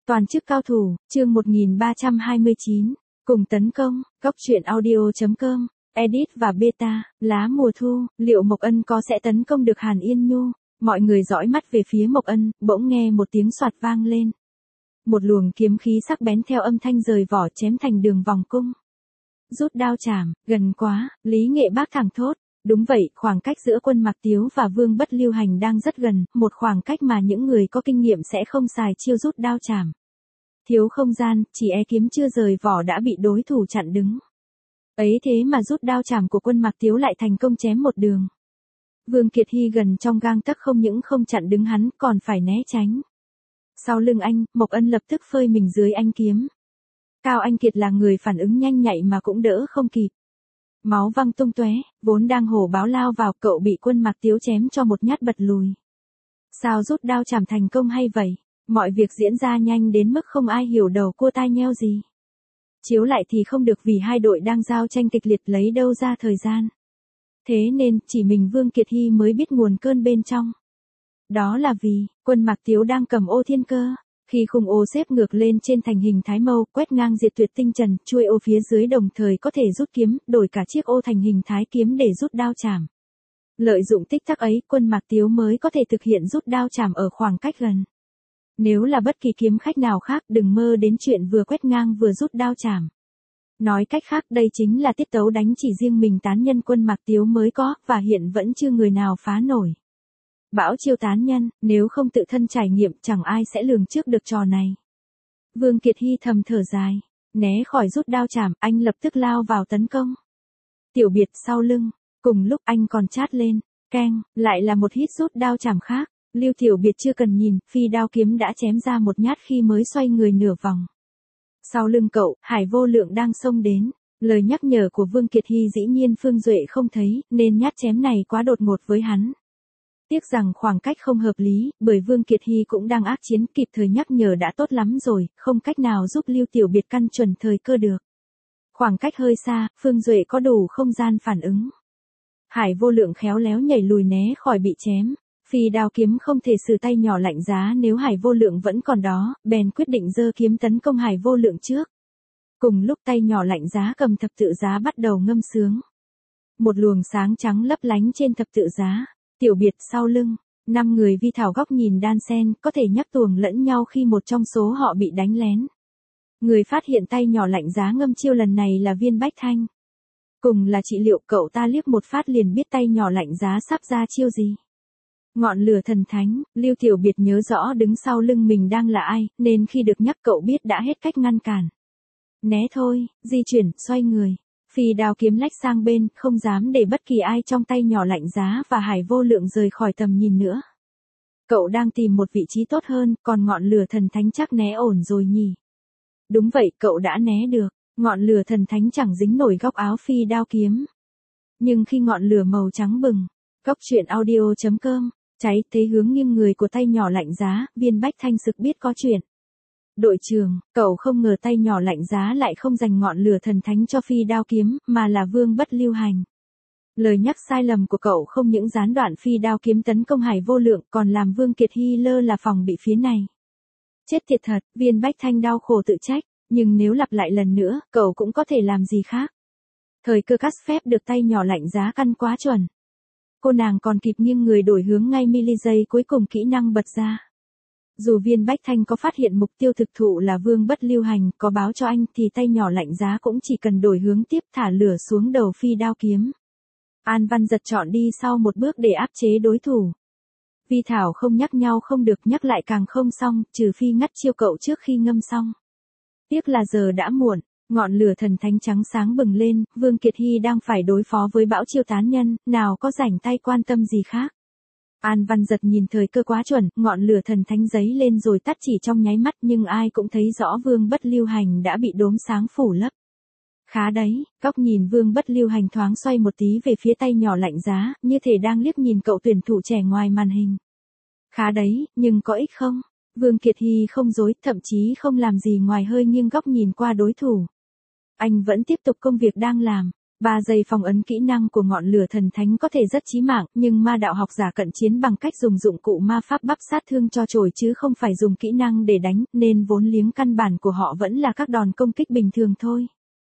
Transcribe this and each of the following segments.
Toàn chức cao thủ, chương 1329, cùng tấn công, góc truyện audio.com, edit và beta, lá mùa thu, liệu Mộc Ân có sẽ tấn công được Hàn Yên Nhu? Mọi người dõi mắt về phía Mộc Ân, bỗng nghe một tiếng xoạt vang lên. Một luồng kiếm khí sắc bén theo âm thanh rời vỏ chém thành đường vòng cung. Rút đao chảm, gần quá, Lý Nghệ Bác thẳng thốt. Đúng vậy, khoảng cách giữa Quân Mạc Tiếu và Vương Bất Lưu Hành đang rất gần, một khoảng cách mà những người có kinh nghiệm sẽ không xài chiêu rút đao chảm. Thiếu không gian, chỉ kiếm chưa rời vỏ đã bị đối thủ chặn đứng. Ấy thế mà rút đao chảm của Quân Mạc Tiếu lại thành công chém một đường. Vương Kiệt Hy gần trong gang tấc không những không chặn đứng hắn còn phải né tránh. Sau lưng anh, Mộc Ân lập tức phơi mình dưới anh kiếm. Cao Anh Kiệt là người phản ứng nhanh nhạy mà cũng đỡ không kịp. Máu văng tung tóe, vốn đang hổ báo lao vào, cậu bị Quân Mạc Tiếu chém cho một nhát bật lùi. Sao rút đao chảm thành công hay vậy? Mọi việc diễn ra nhanh đến mức không ai hiểu đầu cua tai nheo gì. Chiếu lại thì không được vì hai đội đang giao tranh kịch liệt lấy đâu ra thời gian. Thế nên, chỉ mình Vương Kiệt Hy mới biết nguồn cơn bên trong. Đó là vì, Quân Mạc Tiếu đang cầm ô thiên cơ. Khi khung ô xếp ngược lên trên thành hình thái mâu, quét ngang diệt tuyệt tinh trần, chuôi ô phía dưới đồng thời có thể rút kiếm, đổi cả chiếc ô thành hình thái kiếm để rút đao chảm. Lợi dụng tích tắc ấy, Quân Mạc Tiếu mới có thể thực hiện rút đao chảm ở khoảng cách gần. Nếu là bất kỳ kiếm khách nào khác, đừng mơ đến chuyện vừa quét ngang vừa rút đao chảm. Nói cách khác, đây chính là tiết tấu đánh chỉ riêng mình tán nhân Quân Mạc Tiếu mới có, và hiện vẫn chưa người nào phá nổi. Bão chiêu tán nhân, nếu không tự thân trải nghiệm chẳng ai sẽ lường trước được trò này. Vương Kiệt Hy thầm thở dài, né khỏi rút đao chảm, anh lập tức lao vào tấn công. Tiểu Biệt sau lưng, cùng lúc anh còn chát lên, keng, lại là một hít rút đao chảm khác. Lưu Tiểu Biệt chưa cần nhìn, phi đao kiếm đã chém ra một nhát khi mới xoay người nửa vòng. Sau lưng cậu, Hải Vô Lượng đang xông đến. Lời nhắc nhở của Vương Kiệt Hy dĩ nhiên Phương Duệ không thấy, nên nhát chém này quá đột ngột với hắn. Tiếc rằng khoảng cách không hợp lý, bởi Vương Kiệt Hy cũng đang ác chiến, kịp thời nhắc nhở đã tốt lắm rồi, không cách nào giúp Lưu Tiểu Biệt căn chuẩn thời cơ được. Khoảng cách hơi xa, Phương Duệ có đủ không gian phản ứng. Hải Vô Lượng khéo léo nhảy lùi né khỏi bị chém. Phi đao kiếm không thể sử tay nhỏ lạnh giá nếu Hải Vô Lượng vẫn còn đó, bèn quyết định giơ kiếm tấn công Hải Vô Lượng trước. Cùng lúc tay nhỏ lạnh giá cầm thập tự giá bắt đầu ngâm sướng. Một luồng sáng trắng lấp lánh trên thập tự giá. Tiểu Biệt sau lưng, 5 người vi thảo góc nhìn đan sen, có thể nhắc tuồng lẫn nhau khi một trong số họ bị đánh lén. Người phát hiện tay nhỏ lạnh giá ngâm chiêu lần này là Viên Bách Thanh. Cùng là trị liệu, cậu ta liếc một phát liền biết tay nhỏ lạnh giá sắp ra chiêu gì. Ngọn lửa thần thánh, Lưu Tiểu Biệt nhớ rõ đứng sau lưng mình đang là ai, nên khi được nhắc cậu biết đã hết cách ngăn cản. Né thôi, di chuyển, xoay người. Phi đao kiếm lách sang bên, không dám để bất kỳ ai trong tay nhỏ lạnh giá và Hải Vô Lượng rời khỏi tầm nhìn nữa. Cậu đang tìm một vị trí tốt hơn, còn ngọn lửa thần thánh chắc né ổn rồi nhỉ. Đúng vậy, cậu đã né được, ngọn lửa thần thánh chẳng dính nổi góc áo phi đao kiếm. Nhưng khi ngọn lửa màu trắng bừng, góc truyện audio.com, cháy thế hướng nghiêng người của tay nhỏ lạnh giá, Viên Bách Thanh sực biết có chuyện. Đội trưởng, cậu không ngờ tay nhỏ lạnh giá lại không dành ngọn lửa thần thánh cho phi đao kiếm, mà là Vương Bất Lưu Hành. Lời nhắc sai lầm của cậu không những gián đoạn phi đao kiếm tấn công Hải Vô Lượng, còn làm Vương Kiệt Hy lơ là phòng bị phía này. Chết tiệt thật, Viên Bách Thanh đau khổ tự trách, nhưng nếu lặp lại lần nữa, cậu cũng có thể làm gì khác. Thời cơ cắt phép được tay nhỏ lạnh giá căn quá chuẩn. Cô nàng còn kịp nghiêng người đổi hướng ngay mili giây cuối cùng kỹ năng bật ra. Dù Viên Bách Thanh có phát hiện mục tiêu thực thụ là Vương Bất Lưu Hành, có báo cho anh thì tay nhỏ lạnh giá cũng chỉ cần đổi hướng tiếp thả lửa xuống đầu phi đao kiếm. An Văn Giật chọn đi sau một bước để áp chế đối thủ. Vi thảo không nhắc nhau không được, nhắc lại càng không xong, trừ phi ngắt chiêu cậu trước khi ngâm xong. Tiếc là giờ đã muộn, ngọn lửa thần thánh trắng sáng bừng lên, Vương Kiệt Hy đang phải đối phó với bão chiêu tán nhân, nào có rảnh tay quan tâm gì khác. An Văn Giật nhìn thời cơ quá chuẩn, ngọn lửa thần thánh giấy lên rồi tắt chỉ trong nháy mắt, nhưng ai cũng thấy rõ Vương Bất Lưu Hành đã bị đốm sáng phủ lấp. Khá đấy, góc nhìn Vương Bất Lưu Hành thoáng xoay một tí về phía tay nhỏ lạnh giá, như thể đang liếc nhìn cậu tuyển thủ trẻ ngoài màn hình. Khá đấy, nhưng có ích không? Vương Kiệt Hy không dối, thậm chí không làm gì ngoài hơi nghiêng góc nhìn qua đối thủ. Anh vẫn tiếp tục công việc đang làm. 3 giây phong ấn kỹ năng của ngọn lửa thần thánh có thể rất chí mạng, nhưng ma đạo học giả cận chiến bằng cách dùng dụng cụ ma pháp bắp sát thương cho chổi chứ không phải dùng kỹ năng để đánh, nên vốn liếng căn bản của họ vẫn là các đòn công kích bình thường thôi.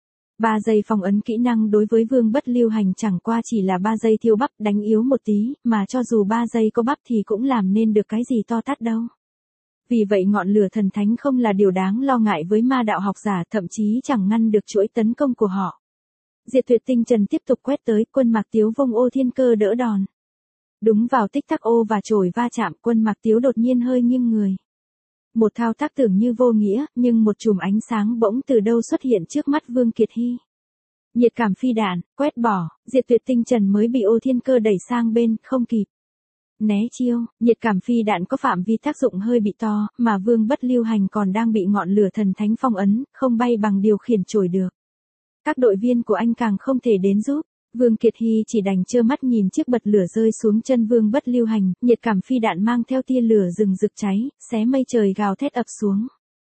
3 giây phong ấn kỹ năng đối với Vương Bất Lưu Hành chẳng qua chỉ là 3 giây thiêu bắp đánh yếu một tí, mà cho dù 3 giây có bắp thì cũng làm nên được cái gì to tát đâu. Vì vậy ngọn lửa thần thánh không là điều đáng lo ngại với ma đạo học giả, thậm chí chẳng ngăn được chuỗi tấn công của họ. Diệt Tuyệt Tinh Trần tiếp tục quét tới, Quân Mạc Tiếu vung ô thiên cơ đỡ đòn. Đúng vào tích tắc ô và chổi va chạm, Quân Mạc Tiếu đột nhiên hơi nghiêng người. Một thao tác tưởng như vô nghĩa, nhưng một chùm ánh sáng bỗng từ đâu xuất hiện trước mắt Vương Kiệt Hy. Nhiệt cảm phi đạn, quét bỏ, Diệt Tuyệt Tinh Trần mới bị ô thiên cơ đẩy sang bên, không kịp né chiêu, nhiệt cảm phi đạn có phạm vi tác dụng hơi bị to, mà Vương Bất Lưu Hành còn đang bị ngọn lửa thần thánh phong ấn, không bay bằng điều khiển chổi được. Các đội viên của anh càng không thể đến giúp. Vương Kiệt Hy chỉ đành trơ mắt nhìn chiếc bật lửa rơi xuống chân Vương Bất Lưu Hành, nhiệt cảm phi đạn mang theo tia lửa rừng rực cháy, xé mây trời gào thét ập xuống.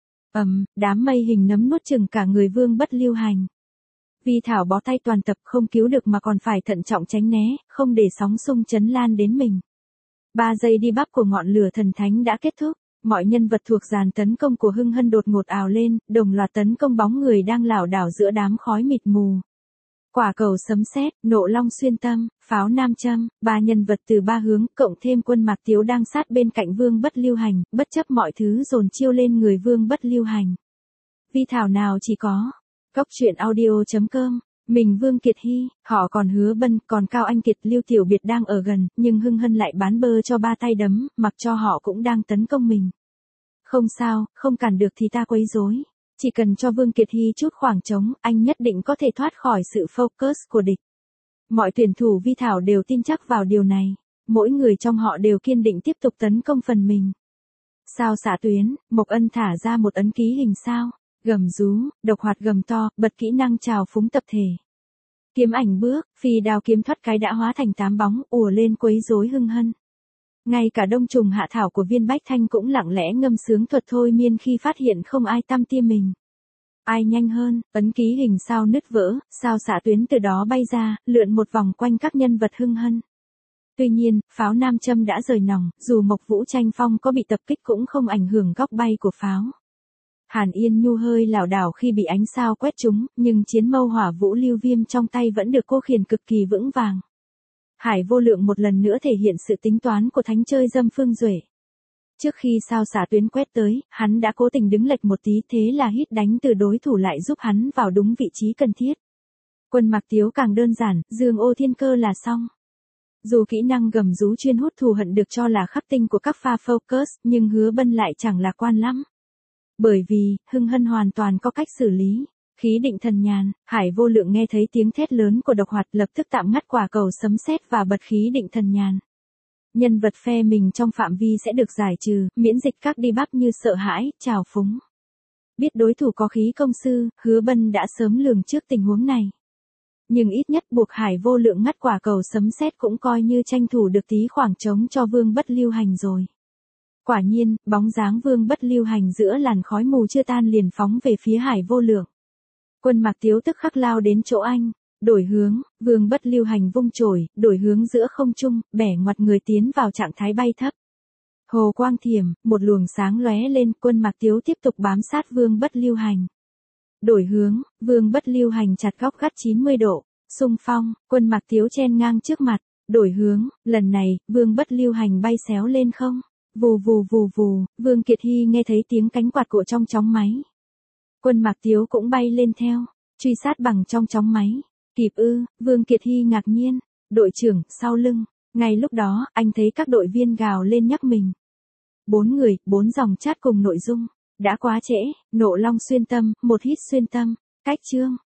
Đám mây hình nấm nuốt chửng cả người Vương Bất Lưu Hành. Vi Thảo bó tay toàn tập, không cứu được mà còn phải thận trọng tránh né, không để sóng xung chấn lan đến mình. 3 giây đi bắp của ngọn lửa thần thánh đã kết thúc. Mọi nhân vật thuộc dàn tấn công của Hưng Hân đột ngột ào lên, đồng loạt tấn công bóng người đang lảo đảo giữa đám khói mịt mù. Quả cầu sấm sét, nộ long xuyên tâm, pháo nam châm, 3 nhân vật từ 3 hướng, cộng thêm Quân Mạc Tiếu đang sát bên cạnh Vương Bất Lưu Hành, bất chấp mọi thứ dồn chiêu lên người Vương Bất Lưu Hành. Vi Thảo nào chỉ có. Cốc truyện audio.com. Mình Vương Kiệt Hy, họ còn Hứa Bân, còn Cao Anh Kiệt, Lưu Tiểu Biệt đang ở gần, nhưng Hưng Hân lại bán bơ cho 3 tay đấm, mặc cho họ cũng đang tấn công mình. Không sao, không cản được thì ta quấy rối. Chỉ cần cho Vương Kiệt Hy chút khoảng trống, anh nhất định có thể thoát khỏi sự focus của địch. Mọi tuyển thủ Vi Thảo đều tin chắc vào điều này. Mỗi người trong họ đều kiên định tiếp tục tấn công phần mình. Sao xạ tuyến, Mộc Ân thả ra một ấn ký hình sao. Gầm rú, độc hoạt gầm to, bật kỹ năng trào phúng tập thể. Kiếm ảnh bước, phi đao kiếm thoát cái đã hóa thành 8 bóng, ùa lên quấy rối Hưng Hân. Ngay cả đông trùng hạ thảo của Viên Bách Thanh cũng lặng lẽ ngâm sướng thuật thôi miên khi phát hiện không ai tăm tia mình. Ai nhanh hơn, ấn ký hình sao nứt vỡ, sao xạ tuyến từ đó bay ra, lượn một vòng quanh các nhân vật Hưng Hân. Tuy nhiên, pháo nam châm đã rời nòng, dù Mộc Vũ Tranh Phong có bị tập kích cũng không ảnh hưởng góc bay của pháo. Hàn Yên Nhu hơi lảo đảo khi bị ánh sao quét trúng, nhưng chiến mâu hỏa vũ lưu viêm trong tay vẫn được cô khiển cực kỳ vững vàng. Hải Vô Lượng một lần nữa thể hiện sự tính toán của thánh chơi dâm Phương Duệ. Trước khi sao xả tuyến quét tới, hắn đã cố tình đứng lệch một tí, thế là hít đánh từ đối thủ lại giúp hắn vào đúng vị trí cần thiết. Quân Mạc Tiếu càng đơn giản, dương ô thiên cơ là xong. Dù kỹ năng gầm rú chuyên hút thù hận được cho là khắc tinh của các pha focus, nhưng Hứa Bân lại chẳng lạc quan lắm. Bởi vì, Hưng Hân hoàn toàn có cách xử lý. Khí định thần nhàn, Hải Vô Lượng nghe thấy tiếng thét lớn của độc hoạt lập tức tạm ngắt quả cầu sấm sét và bật khí định thần nhàn. Nhân vật phe mình trong phạm vi sẽ được giải trừ, miễn dịch các debuff như sợ hãi, trào phúng. Biết đối thủ có khí công sư, Hứa Bân đã sớm lường trước tình huống này. Nhưng ít nhất buộc Hải Vô Lượng ngắt quả cầu sấm sét cũng coi như tranh thủ được tí khoảng trống cho Vương Bất Lưu Hành rồi. Quả nhiên, bóng dáng Vương Bất Lưu Hành giữa làn khói mù chưa tan liền phóng về phía Hải Vô Lượng. Quân Mạc Tiếu tức khắc lao đến chỗ anh, đổi hướng, Vương Bất Lưu Hành vung chổi, đổi hướng giữa không trung, bẻ ngoặt người tiến vào trạng thái bay thấp. Hồ quang thiểm, một luồng sáng lóe lên, Quân Mạc Tiếu tiếp tục bám sát Vương Bất Lưu Hành. Đổi hướng, Vương Bất Lưu Hành chặt góc gắt 90 độ, xung phong, Quân Mạc Tiếu chen ngang trước mặt, đổi hướng, lần này, Vương Bất Lưu Hành bay xéo lên không. Vù vù vù vù, Vương Kiệt Hy nghe thấy tiếng cánh quạt của trong chóng máy. Quân Mạc Tiếu cũng bay lên theo, truy sát bằng trong chóng máy. Kịp ư, Vương Kiệt Hy ngạc nhiên. Đội trưởng, sau lưng. Ngay lúc đó, anh thấy các đội viên gào lên nhắc mình. 4 người, 4 dòng chat cùng nội dung. Đã quá trễ, nộ long xuyên tâm, một hít xuyên tâm. Cách chương.